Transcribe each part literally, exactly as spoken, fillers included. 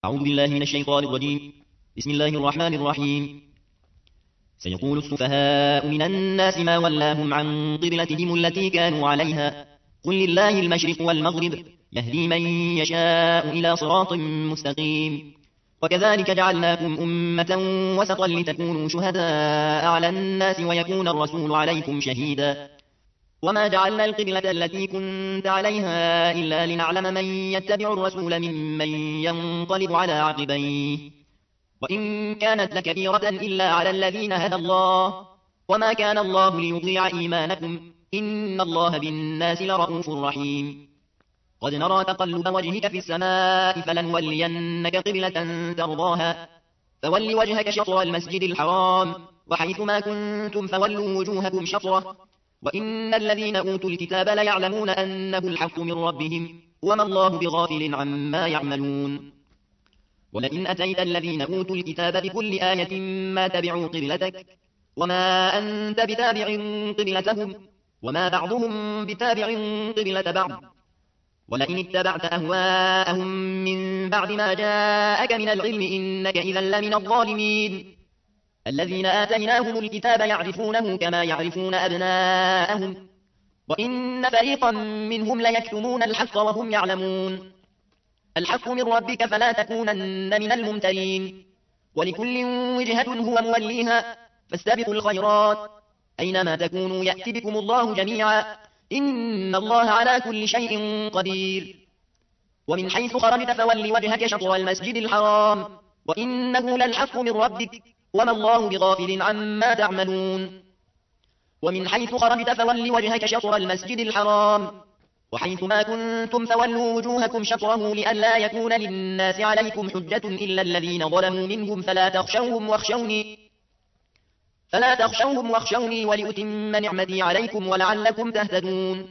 أعوذ بالله من الشيطان الرجيم. بسم الله الرحمن الرحيم. سيقول السفهاء من الناس ما ولاهم عن قبلتهم التي كانوا عليها قل لله المشرق والمغرب يهدي من يشاء إلى صراط مستقيم. وكذلك جعلناكم أمة وسطا لتكونوا شهداء على الناس ويكون الرسول عليكم شهيدا. وما جعلنا القبلة التي كنت عليها إلا لنعلم من يتبع الرسول ممن ينقلب على عقبيه وإن كانت لكبيرة إلا على الذين هدى الله وما كان الله ليضيع إيمانكم إن الله بالناس لرءوف رحيم. قد نرى تقلب وجهك في السماء فلنولينك قبلة ترضاها فول وجهك شطر المسجد الحرام وحيث ما كنتم فولوا وجوهكم شطره وإن الذين أوتوا الكتاب ليعلمون أنه الحق من ربهم وما الله بغافل عما يعملون. ولئن أتيت الذين أوتوا الكتاب بكل آية ما تبعوا قبلتك وما أنت بتابع قبلتهم وما بعضهم بتابع قبلة بعض ولئن اتبعت أهواءهم من بعد ما جاءك من العلم إنك إذا لمن الظالمين. الذين آتيناهم الكتاب يعرفونه كما يعرفون أبناءهم وإن فريقا منهم ليكتمون الحق وهم يعلمون. الحق من ربك فلا تكونن من الممترين. ولكل وجهة هو موليها فاستبقوا الخيرات أينما تكونوا يأتي بكم الله جميعا إن الله على كل شيء قدير. ومن حيث خرجت فول وجهك شطر المسجد الحرام وإنه للحق من ربك وما الله بغافل عما تعملون. ومن حيث خرجت فول وجهك شطر المسجد الحرام وحيث ما كنتم فولوا وجوهكم شطره لئلا يكون للناس عليكم حجة إلا الذين ظلموا منهم فلا تخشوهم واخشوني فلا تخشوهم واخشوني ولأتم نعمتي عليكم ولعلكم تهتدون.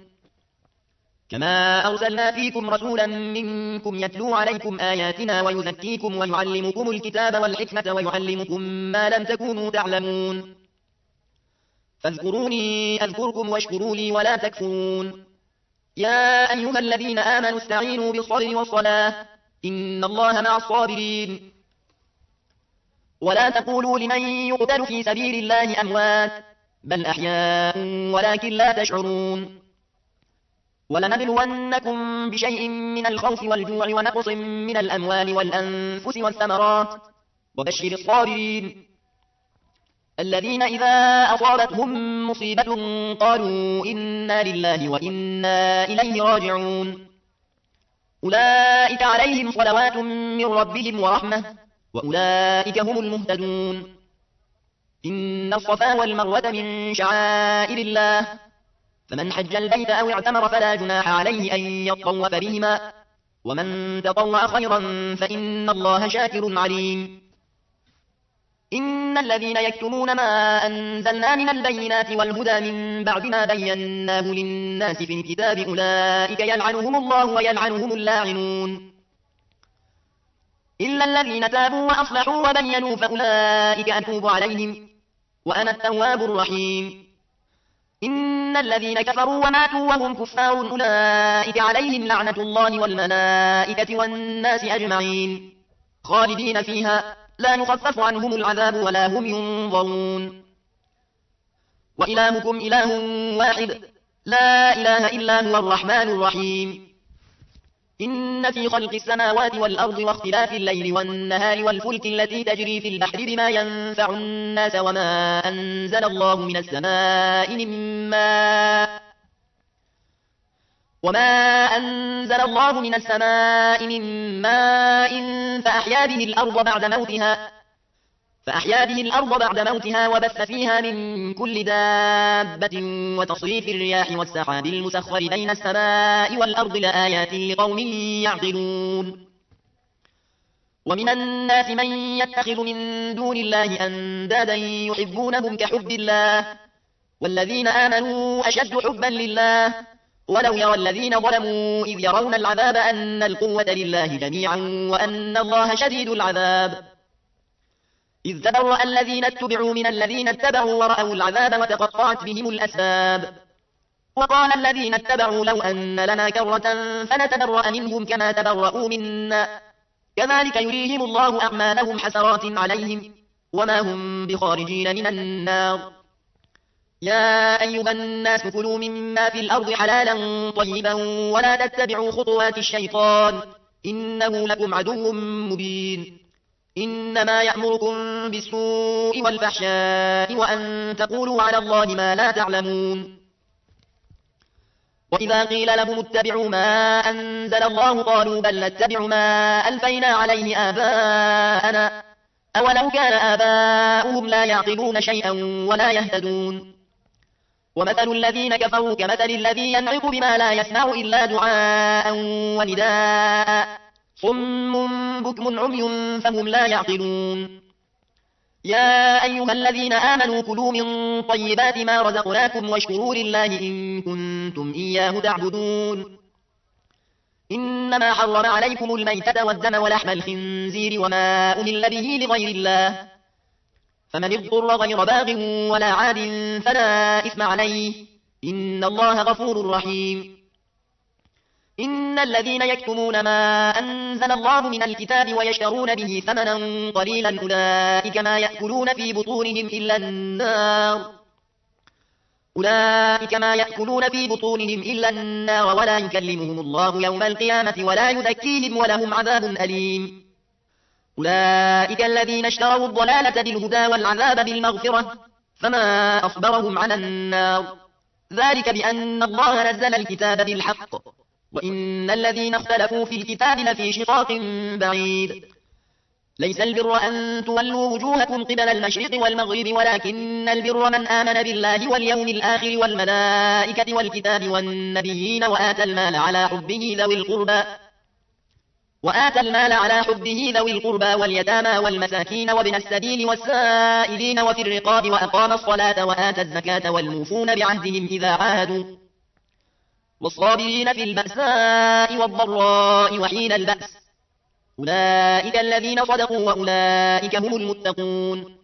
كما أرسلنا فيكم رسولا منكم يتلو عليكم آياتنا ويزكيكم ويعلمكم الكتاب والحكمة ويعلمكم ما لم تكونوا تعلمون. فاذكروني أذكركم واشكروا لي ولا تكفرون. يا أيها الذين آمنوا استعينوا بالصبر والصلاة إن الله مع الصابرين. ولا تقولوا لمن يقتل في سبيل الله أموات بل أحياء ولكن لا تشعرون. ولنبلونكم بشيء من الخوف والجوع ونقص من الأموال والأنفس والثمرات وبشر الصابرين الذين إذا أصابتهم مصيبة قالوا إنا لله وإنا إليه راجعون. أولئك عليهم صلوات من ربهم ورحمة وأولئك هم المهتدون. إن الصفا والمروة من شعائر الله فمن حج البيت أو اعتمر فلا جناح عليه أن يطوف بهما ومن تطوع خيرا فإن الله شاكر عليم. إن الذين يكتمون ما أنزلنا من البينات والهدى من بعد ما بيناه للناس في الكتاب أولئك يلعنهم الله ويلعنهم اللاعنون إلا الذين تابوا وأصلحوا وبينوا فأولئك أتوب عليهم وأنا التواب الرحيم. إن الذين كفروا وماتوا وهم كفار أولئك عليهم لعنة الله والملائكة والناس أجمعين خالدين فيها لا يخفف عنهم العذاب ولا هم ينظرون. وإلهكم إله واحد لا إله إلا هو الرحمن الرحيم. إن في خلق السماوات والأرض واختلاف الليل والنهار والفلك التي تجري في البحر بما ينفع الناس وما أنزل الله من السماء من ماء وما أنزل الله من السماء من ماء فأحيا به الأرض بعد موتها فأحيا به الأرض بعد موتها وبث فيها من كل دابة وتصريف الرياح والسحاب المسخر بين السماء والأرض لآيات لقوم يعقلون. ومن الناس من يتخذ من دون الله أندادا يحبونهم كحب الله والذين آمنوا أشد حبا لله ولو يرى الذين ظلموا إذ يرون العذاب أن القوة لله جميعا وأن الله شديد العذاب إذ تبرأ الذين اتبعوا من الذين اتبعوا ورأوا العذاب وتقطعت بهم الأسباب وقال الذين اتبعوا لو أن لنا كرة فنتبرأ منهم كما تبرأوا منا كذلك يريهم الله أعمالهم حسرات عليهم وما هم بخارجين من النار. يا أيها الناس كلوا مما في الأرض حلالا طيبا ولا تتبعوا خطوات الشيطان إنه لكم عدو مبين. إنما يأمركم بالسوء والفحشاء وأن تقولوا على الله ما لا تعلمون. وإذا قيل لهم اتبعوا ما أنزل الله قالوا بل نتبع ما ألفينا عليه آباءنا أولو كان آباؤهم لا يعقلون شيئا ولا يهتدون. ومثل الذين كفروا كمثل الذي ينعق بما لا يسمع إلا دعاء ونداء صم بكم عمي فهم لا يعقلون. يا أيها الذين آمنوا كلوا من طيبات ما رزقناكم واشكروا لله إن كنتم إياه تعبدون. إنما حرم عليكم الميتة والدم ولحم الخنزير وما أهل به لغير الله فمن اضطر غير باغ ولا عاد فلا إثم عليه إن الله غفور رحيم. إن الذين يكتمون ما أنزل الله من الكتاب ويشترون به ثمنا قليلا أولئك ما يأكلون في بطونهم إلا النار أولئك ما يأكلون في بطونهم إلا النار ولا يكلمهم الله يوم القيامة ولا يزكيهم ولهم عذاب أليم. أولئك الذين اشتروا الضلالة بالهدى والعذاب بالمغفرة فما أصبرهم على النار ذلك بأن الله نزل الكتاب بالحق وإن الذين اختلفوا في الكتاب لفي شقاق بعيد. ليس البر أن تولوا وجوهكم قبل المشرق والمغرب ولكن البر من آمن بالله واليوم الآخر والملائكة والكتاب والنبيين وآتى المال على حبه ذوي القربى وآتى المال على حبه ذوي القربى واليتامى والمساكين وابن السبيل والسائلين وفي الرقاب وأقام الصلاة وآتى الزكاة والموفون بعهدهم إذا عاهدوا والصابرين في البأساء والضراء وحين البأس أولئك الذين صدقوا وأولئك هم المتقون.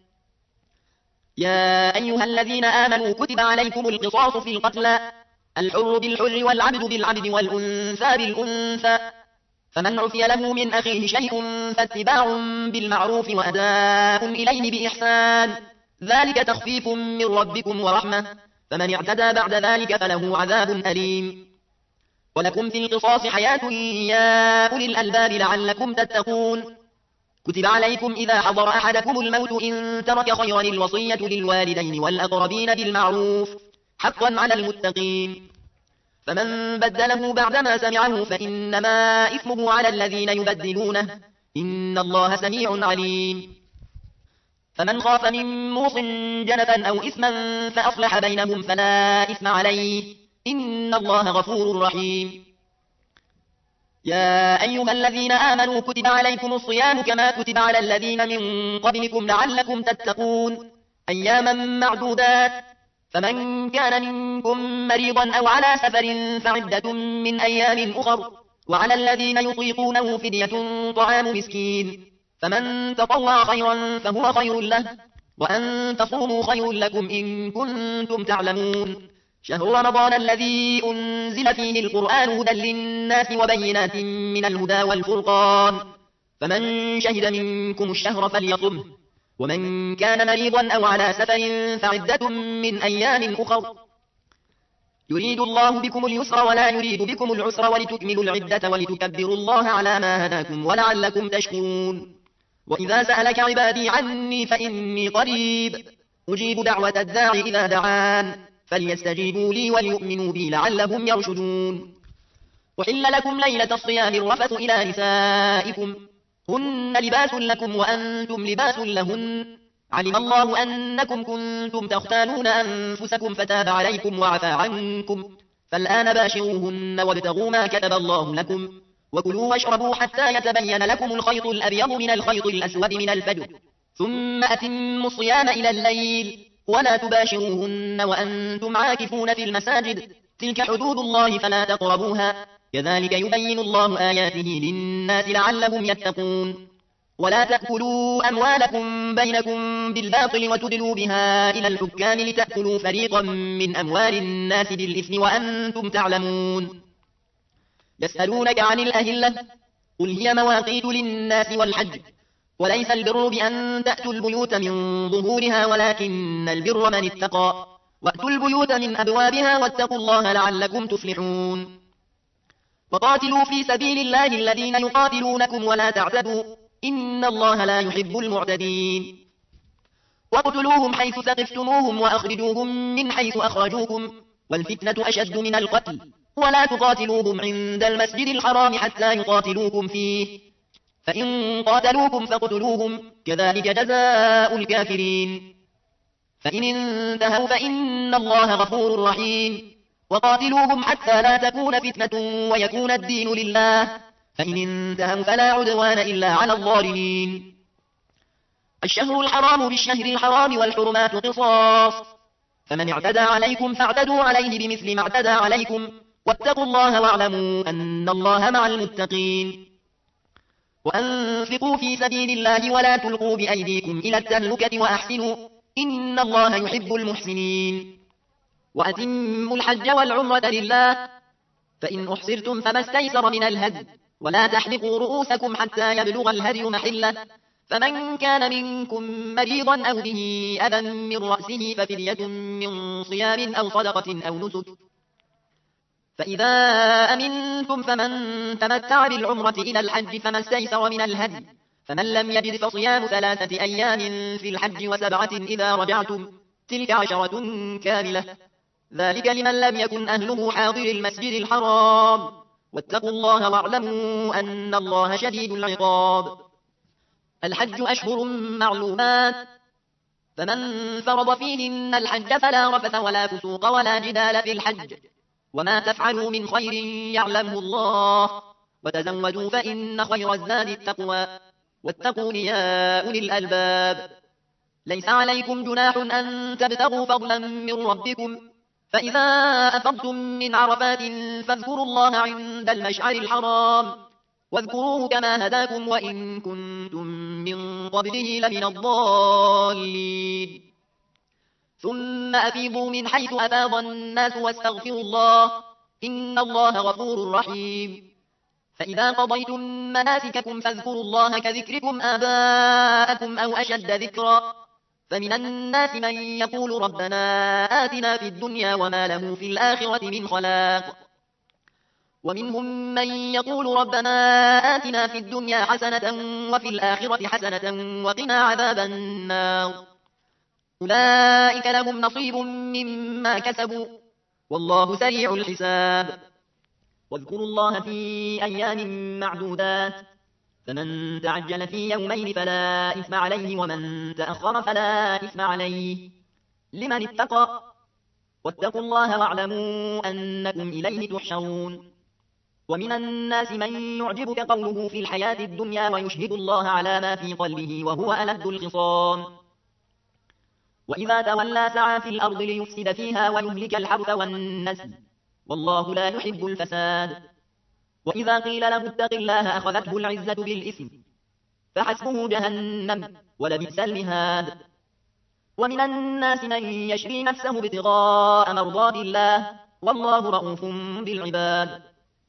يا أيها الذين آمنوا كتب عليكم القصاص في القتلى الحر بالحر والعبد بالعبد والأنثى بالأنثى فمن عفي له من أخيه شيء فاتباع بالمعروف وأداء إليه بإحسان ذلك تخفيف من ربكم ورحمة فمن اعتدى بعد ذلك فله عذاب أليم. ولكم في القصاص حياة يا أولي الألباب لعلكم تتقون. كتب عليكم إذا حضر أحدكم الموت إن ترك خيرا الوصية للوالدين والأقربين بالمعروف حقا على المتقين فمن بدله بعدما سمعه فإنما إثمه على الذين يبدلونه إن الله سميع عليم. فمن خاف من موص جنفا أو إثما فأصلح بينهم فلا إثم عليه إن الله غفور رحيم. يا أيها الذين آمنوا كتب عليكم الصيام كما كتب على الذين من قبلكم لعلكم تتقون أياما معدودات فمن كان منكم مريضا أو على سفر فعدة من أيام أخر وعلى الذين يطيقونه فدية طعام مسكين فمن تطوع خيرا فهو خير له وأن تصوموا خير لكم إن كنتم تعلمون. شهر رمضان الذي أنزل فيه القرآن هدى للناس وبينات من الهدى والفرقان فمن شهد منكم الشهر فليصمه ومن كان مريضا أو على سفر فعدة من أيام أخر يريد الله بكم اليسر ولا يريد بكم العسر ولتكملوا العدة ولتكبروا الله على ما هداكم ولعلكم تشكرون. وإذا سألك عبادي عني فإني قريب أجيب دعوة الداع إذا دعان فليستجيبوا لي وليؤمنوا بي لعلهم يرشدون. وحل لكم ليلة الصيام الرفث إلى نسائكم هن لباس لكم وأنتم لباس لهن علم الله أنكم كنتم تختانون أنفسكم فتاب عليكم وعفى عنكم فالآن باشروهن وابتغوا ما كتب الله لكم وكلوا واشربوا حتى يتبين لكم الخيط الأبيض من الخيط الأسود من الفجر ثم أتموا الصيام إلى الليل ولا تباشروهن وأنتم عاكفون في المساجد تلك حدود الله فلا تقربوها كذلك يبين الله آياته للناس لعلهم يتقون. ولا تأكلوا أموالكم بينكم بالباطل وتدلوا بها إلى الحكام لتأكلوا فريقا من أموال الناس بالإثم وأنتم تعلمون. يسألونك عن الأهلة قل هي مواقيت للناس والحج وليس البر بأن تأتوا البيوت من ظهورها ولكن البر من اتقى وأتوا البيوت من أبوابها واتقوا الله لعلكم تفلحون وقاتلوا في سبيل الله الذين يقاتلونكم ولا تعتدوا إن الله لا يحب المعتدين واقتلوهم حيث ثقفتموهم وأخرجوهم من حيث أخرجوكم والفتنة أشد من القتل ولا تقاتلوهم عند المسجد الحرام حتى يقاتلوكم فيه فإن قاتلوكم فاقتلوهم كذلك جزاء الكافرين فإن انتهوا فإن الله غفور رحيم وقاتلوهم حتى لا تكون فتنة ويكون الدين لله فإن انتهوا فلا عدوان إلا على الظالمين الشهر الحرام بالشهر الحرام والحرمات قصاص فمن اعتدى عليكم فاعتدوا عليه بمثل ما اعتدى عليكم واتقوا الله واعلموا أن الله مع المتقين وأنفقوا في سبيل الله ولا تلقوا بأيديكم إلى التهلكة وأحسنوا إن الله يحب المحسنين وأتموا الحج والعمرة لله فإن أحصرتم فما استيسر من الهدي ولا تحلقوا رؤوسكم حتى يبلغ الهدي محله فمن كان منكم مريضا أو به أذى من رأسه ففدية من صيام أو صدقة أو نسك فإذا أمنتم فمن تمتع بالعمرة إلى الحج فما استيسر من الهدي فمن لم يجد فصيام ثلاثة أيام في الحج وسبعة إذا رجعتم تلك عشرة كاملة ذلك لمن لم يكن أهله حاضر المسجد الحرام واتقوا الله واعلموا أن الله شديد العقاب الحج أشهر معلومات فمن فرض فيهن الحج فلا رفث ولا فسوق ولا جدال في الحج وما تفعلوا من خير يعلمه الله وتزودوا فإن خير الزاد التقوى واتقون يا أولي الألباب ليس عليكم جناح أن تبتغوا فضلا من ربكم فإذا أفضتم من عرفات فاذكروا الله عند المشعر الحرام واذكروه كما هداكم وإن كنتم من قبله لمن الضالين ثم أفيضوا من حيث أفاض الناس واستغفروا الله إن الله غفور رحيم فإذا قضيتم مناسككم فاذكروا الله كذكركم آباءكم أو أشد ذكرا فمن الناس من يقول ربنا آتنا في الدنيا وما له في الآخرة من خلاق ومنهم من يقول ربنا آتنا في الدنيا حسنة وفي الآخرة حسنة وقنا عذاب النار أولئك لهم نصيب مما كسبوا والله سريع الحساب واذكروا الله في أيام معدودات فمن تعجل في يومين فلا إثم عليه ومن تأخر فلا إثم عليه لمن اتقى واتقوا الله واعلموا أنكم إليه تحشرون ومن الناس من يعجبك قوله في الحياة الدنيا ويشهد الله على ما في قلبه وهو ألد الخصام وإذا تولى سعى في الأرض ليفسد فيها ويهلك الحرث والنسل والله لا يحب الفساد وإذا قيل له اتق الله أخذته العزة بالإثم فحسبه جهنم ولبئس المهاد ومن الناس من يشري نفسه ابتغاء مرضات الله والله رؤوف بالعباد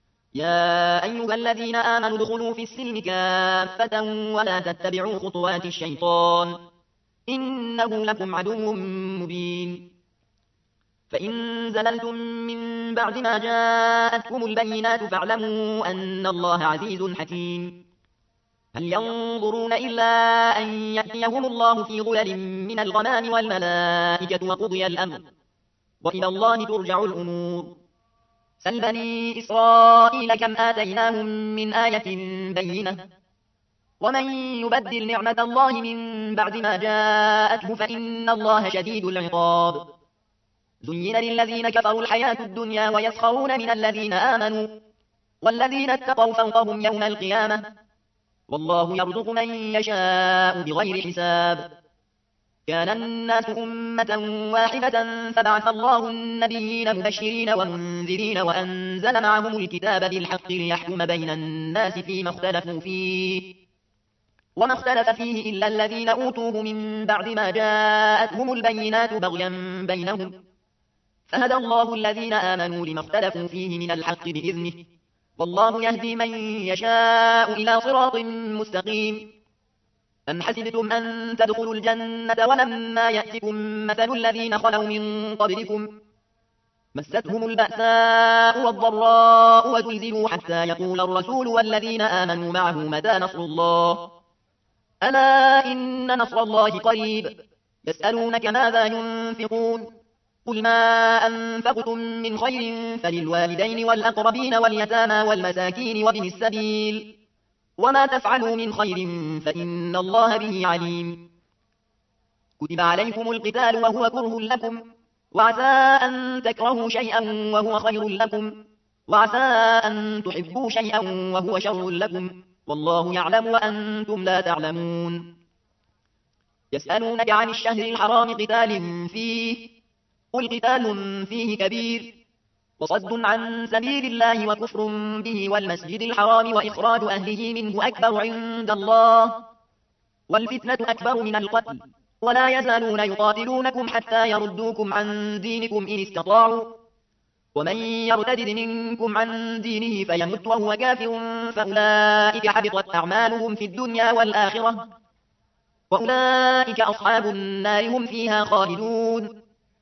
يا أيها الذين آمنوا ادخلوا في السلم كافة ولا تتبعوا خطوات الشيطان إنه لكم عدو مبين فإن زللتم من بعد ما جاءتكم البينات فاعلموا أن الله عزيز حكيم هل ينظرون إلا أن يأتيهم الله في ظلل من الغمام والملائكة وقضي الأمر وإلى الله ترجع الأمور سل بني إسرائيل كم آتيناهم من آية بينة ومن يبدل نعمة الله من بعد ما جاءته فإن الله شديد العقاب زين للذين كفروا الحياة الدنيا ويسخرون من الذين آمنوا والذين اتقوا فوقهم يوم القيامة والله يرزق من يشاء بغير حساب كان الناس أمة واحدة فبعث الله النبيين مبشرين ومنذرين وأنزل معهم الكتاب بالحق ليحكم بين الناس فيما اختلفوا فيه وما اختلف فيه إلا الذين أوتوه من بعد ما جاءتهم البينات بغيا بينهم فهدى الله الذين آمنوا لما اختلفوا فيه من الحق بإذنه والله يهدي من يشاء إلى صراط مستقيم. أم حسبتم أن تدخلوا الجنة ولما يأتكم مثل الذين خلوا من قبلكم مستهم البأساء والضراء وزلزلوا حتى يقول الرسول والذين آمنوا معه متى نصر الله ألا إن نصر الله قريب. يسألونك ماذا ينفقون قل ما أنفقتم من خير فللوالدين والأقربين واليتامى والمساكين وابن السبيل وما تفعلوا من خير فإن الله به عليم. كتب عليكم القتال وهو كره لكم وعسى أن تكرهوا شيئا وهو خير لكم وعسى أن تحبوا شيئا وهو شر لكم والله يعلم وأنتم لا تعلمون. يسألونك عن الشهر الحرام قتال فيه قل قتال فيه كبير وصد عن سبيل الله وكفر به والمسجد الحرام وإخراج أهله منه أكبر عند الله والفتنة أكبر من القتل ولا يزالون يقاتلونكم حتى يردوكم عن دينكم إن استطاعوا ومن يرتد منكم عن دينه فيمت وهو كافر فأولئك حبطت أعمالهم في الدنيا والآخرة وأولئك أصحاب النار هم فيها خالدون.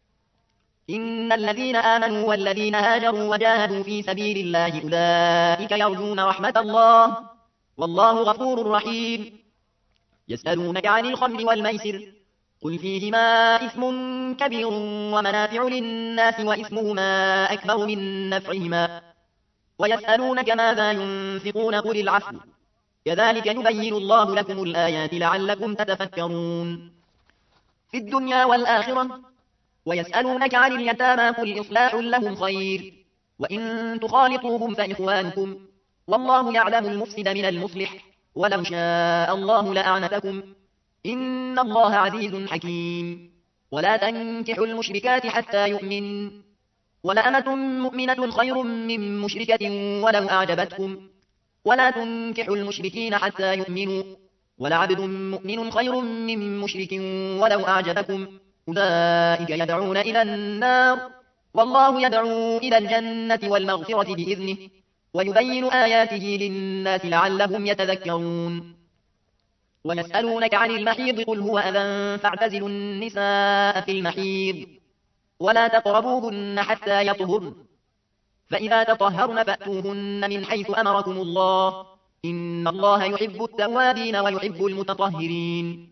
إن الذين آمنوا والذين هاجروا وجاهدوا في سبيل الله أولئك يرجون رحمة الله والله غفور رحيم. يسألونك عن الخمر والميسر قل فيهما إثم كبير ومنافع للناس وإثمهما أكبر من نفعهما ويسألونك ماذا ينفقون قل العفو كذلك يبين الله لكم الآيات لعلكم تتفكرون. في الدنيا والآخرة ويسألونك عن اليتامى قل إصلاح لهم خير وإن تخالطوهم فإخوانكم والله يعلم المفسد من المصلح ولو شاء الله لأعنتكم إن الله عزيز حكيم. ولا تنكحوا المشركات حتى يؤمن ولأمة مؤمنة خير من مشركة ولو أعجبتكم ولا تنكحوا المشركين حتى يؤمنوا ولعبد مؤمن خير من مشرك ولو أعجبكم أولئك يدعون إلى النار والله يدعو إلى الجنة والمغفرة بإذنه ويبين آياته للناس لعلهم يتذكرون. ويسألونك عن المحيض قل هو أذى فاعتزلوا النساء في المحيض ولا تقربوهن حتى يطهرن فإذا تطهرن فأتوهن من حيث أمركم الله إن الله يحب التوابين ويحب المتطهرين.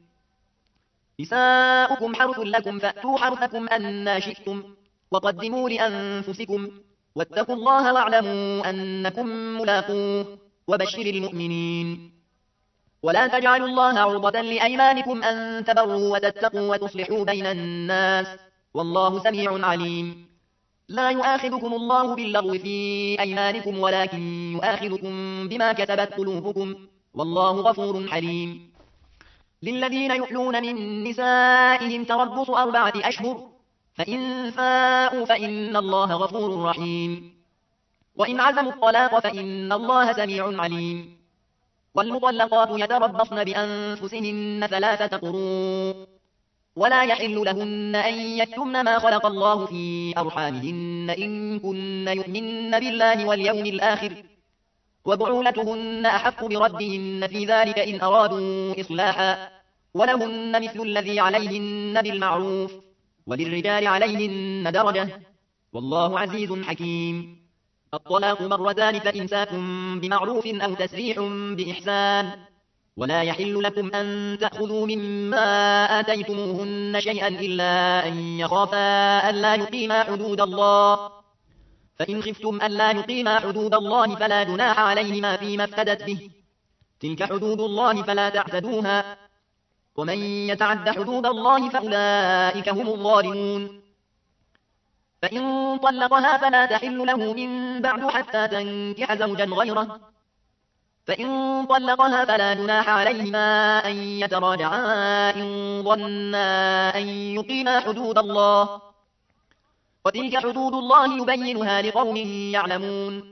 نساؤكم حرث لكم فأتوا حرثكم أنى شئتم وقدموا لأنفسكم واتقوا الله واعلموا أنكم ملاقوه وبشر المؤمنين. ولا تجعلوا الله عرضة لأيمانكم أن تبروا وتتقوا وتصلحوا بين الناس والله سميع عليم. لا يؤاخذكم الله باللغو في أيمانكم ولكن يؤاخذكم بما كسبت قلوبكم والله غفور حليم. للذين يؤلون من نسائهم تربص أربعة أشهر فإن فاءوا فإن الله غفور رحيم. وإن عزموا الطلاق فإن الله سميع عليم. والمطلقات يتربصن بأنفسهن ثلاثة قروء ولا يحل لهن أن يكتمن ما خلق الله في أرحامهن إن كن يؤمن بالله واليوم الآخر وبعولتهن أحق بردهن في ذلك إن أرادوا إصلاحا ولهن مثل الذي عليهن بالمعروف وللرجال عليهن درجة والله عزيز حكيم. الطلاق مرتان فإمساك بمعروف أو تسريح بإحسان ولا يحل لكم أن تأخذوا مما آتيتموهن شيئا إلا أن يخافا ألا يقيما حدود الله فإن خفتم ألا يقيما حدود الله فلا جناح عليهما فيما افتدت به تلك حدود الله فلا تعتدوها ومن يتعد حدود الله فأولئك هم الظالمون. فإن طلقها فلا تحل له من بعد حتى تنكح زوجا غيره فإن طلقها فلا جناح عليهما أن يتراجعا إن ظنا أن يقيما حدود الله وتلك حدود الله يبينها لقوم يعلمون.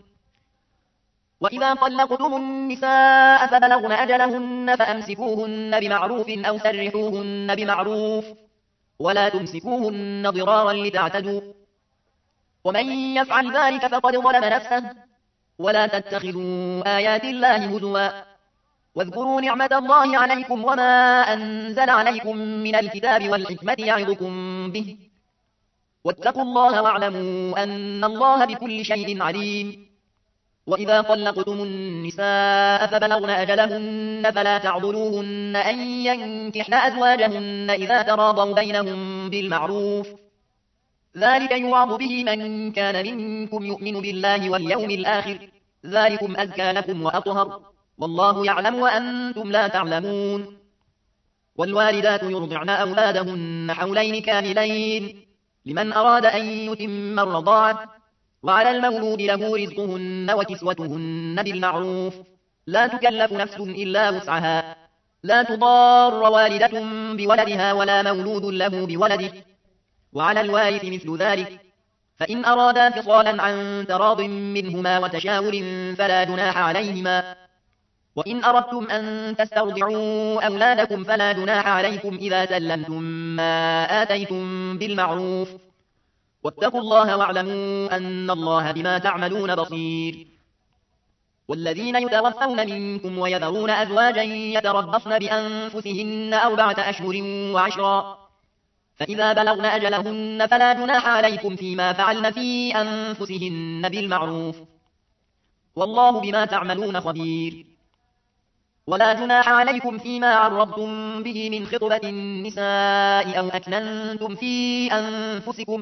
وإذا طلقتم النساء فبلغن أجلهن فأمسكوهن بمعروف أو سرحوهن بمعروف ولا تمسكوهن ضرارا لتعتدوا ومن يفعل ذلك فقد ظلم نفسه ولا تتخذوا آيات الله هزوا واذكروا نعمة الله عليكم وما أنزل عليكم من الكتاب والحكمة يعظكم به واتقوا الله واعلموا أن الله بكل شيء عليم. وإذا طلقتم النساء فبلغن أجلهن فلا تعضلوهن أن ينكحن أزواجهن إذا تراضوا بينهم بالمعروف ذلك يوعظ به من كان منكم يؤمن بالله واليوم الآخر ذلكم أزكى لكم وأطهر والله يعلم وأنتم لا تعلمون. والوالدات يرضعن أولادهن حولين كاملين لمن أراد أن يتم الرضاعة وعلى المولود له رزقهن وكسوتهن بالمعروف لا تكلف نفس إلا وسعها لا تضار والدة بولدها ولا مولود له بولده وعلى الوارث مثل ذلك فإن أرادا فصالا عن تراض منهما وتشاور فلا جناح عليهما. وإن أردتم أن تسترضعوا أولادكم فلا جناح عليكم إذا سلمتم ما آتيتم بالمعروف واتقوا الله واعلموا أن الله بما تعملون بصير. والذين يتوفون منكم ويذرون أزواجا يتربصن بأنفسهن أربعة أشهر وعشرا فإذا بلغن أجلهن فلا جناح عليكم فيما فعلن في أنفسهن بالمعروف والله بما تعملون خبير. ولا جناح عليكم فيما عرضتم به من خطبة النساء أو أكننتم في أنفسكم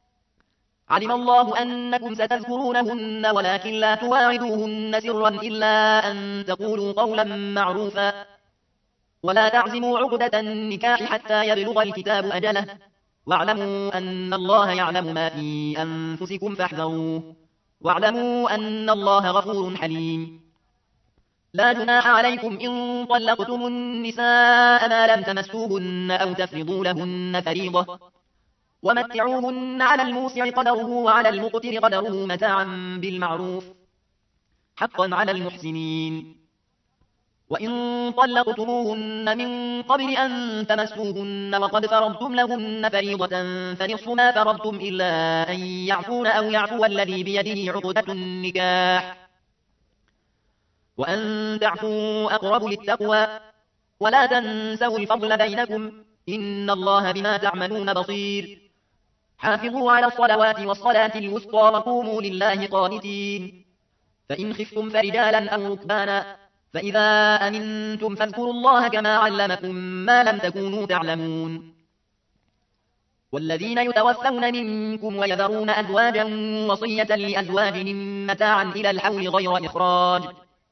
علم الله أنكم ستذكرونهن ولكن لا تواعدوهن سرا إلا أن تقولوا قولا معروفا ولا تعزموا عقدة النكاح حتى يبلغ الكتاب أجله واعلموا أن الله يعلم ما في أنفسكم فاحذروه واعلموا أن الله غفور حليم. لا جناح عليكم إن طلقتم النساء ما لم تمسوهن أو تفرضوا لهن فريضة ومتعوهن على الموسع قدره وعلى المقتر قدره متاعا بالمعروف حقا على المحسنين. وإن طلقتموهن من قبل أن تمسوهن وقد فرضتم لهن فريضة فنصف ما فرضتم إلا أن يعفون أو يعفو الذي بيده عقدة النكاح وأن تعفوا أقرب للتقوى ولا تنسوا الفضل بينكم إن الله بما تعملون بصير. حافظوا على الصلوات والصلاة الوسطى وقوموا لله قانتين. فإن خفتم فرجالا أو ركبانا فإذا أمنتم فاذكروا الله كما علمكم ما لم تكونوا تعلمون. والذين يتوفون منكم ويذرون أزواجا وصية لأزواجهم متاعا إلى الحول غير إخراج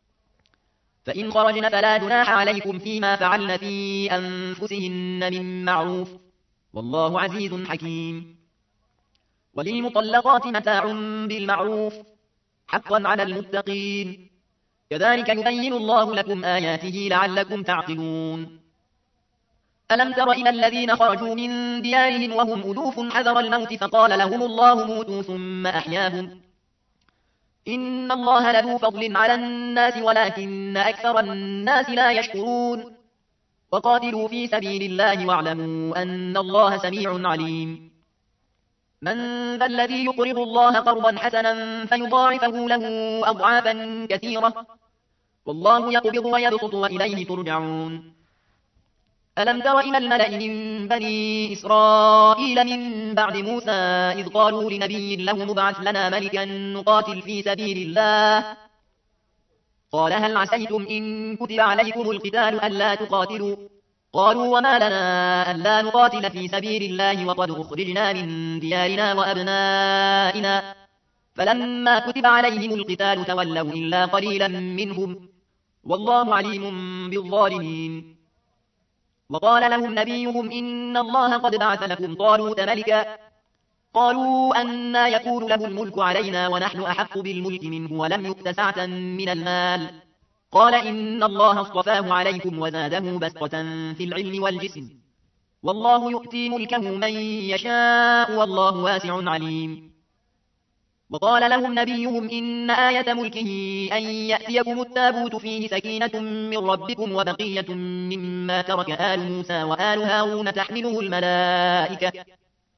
فإن خرجن فلا جناح عليكم فيما فعلن في أنفسهن من معروف والله عزيز حكيم. وللمطلقات متاع بالمعروف حقا على المتقين كذلك يبين الله لكم آياته لعلكم تعقلون. ألم تر إلى الذين خرجوا من ديارهم وهم ألوف حذر الموت فقال لهم الله موتوا ثم أحياهم إن الله لذو فضل على الناس ولكن أكثر الناس لا يشكرون. وقاتلوا في سبيل الله واعلموا أن الله سميع عليم. من ذا الذي يقرض الله قرضا حسنا فيضاعفه له أضعافا كثيرة والله يقبض ويبسط وإليه ترجعون. ألم تر إلى الملأ من بني إسرائيل من بعد موسى إذ قالوا لنبي له مبعث لنا ملكا نقاتل في سبيل الله قال هل عسيتم إن كتب عليكم القتال ألا تقاتلوا قالوا وما لنا ألا نقاتل في سبيل الله وقد أخرجنا من ديارنا وأبنائنا فلما كتب عليهم القتال تولوا إلا قليلا منهم والله عليم بالظالمين. وقال لهم نبيهم إن الله قد بعث لكم طالوت ملكا قالوا أنى يكون له الملك علينا ونحن أحق بالملك منه ولم يؤت سعة من المال قال إن الله اصطفاه عليكم وزاده بسطة في العلم والجسم والله يؤتي ملكه من يشاء والله واسع عليم. وقال لهم نبيهم إن آية ملكه أن يأتيكم التابوت فيه سكينة من ربكم وبقية مما ترك آل موسى وآل هارون تحمله الملائكة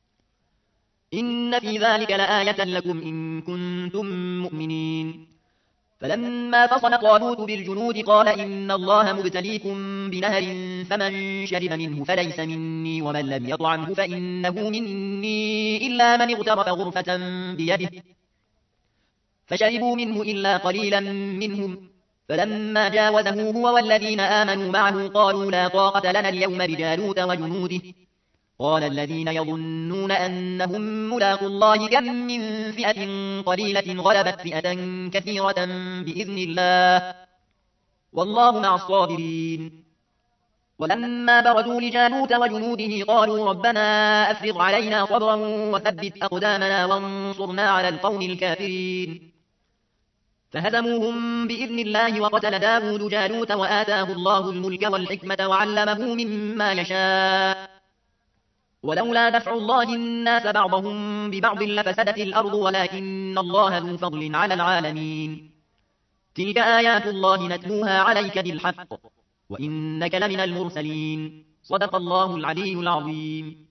إن في ذلك لآية لكم إن كنتم مؤمنين. فلما فصل طالوت بالجنود قال إن الله مبتليكم بنهر فمن شرب منه فليس مني ومن لم يطعمه فإنه مني إلا من اغترف غرفة بيده فشربوا منه إلا قليلا منهم فلما جاوزه هو والذين آمنوا معه قالوا لا طاقة لنا اليوم بجالوت وجنوده قال الذين يظنون أنهم ملاقوا الله كم من فئة قليلة غلبت فئة كثيرة بإذن الله والله مع الصابرين ولما برزوا لجالوت وجنوده قالوا ربنا أفرغ علينا صبرا وثبت أقدامنا وانصرنا على القوم الكافرين فهزموهم بإذن الله وقتل داود جالوت وآتاه الله الملك والحكمة وعلمه مما يشاء ولولا دفع الله الناس بعضهم ببعض لفسدت الأرض ولكن الله ذو فضل على العالمين تلك آيات الله نتلوها عليك بالحق وإنك لمن المرسلين صدق الله العلي العظيم.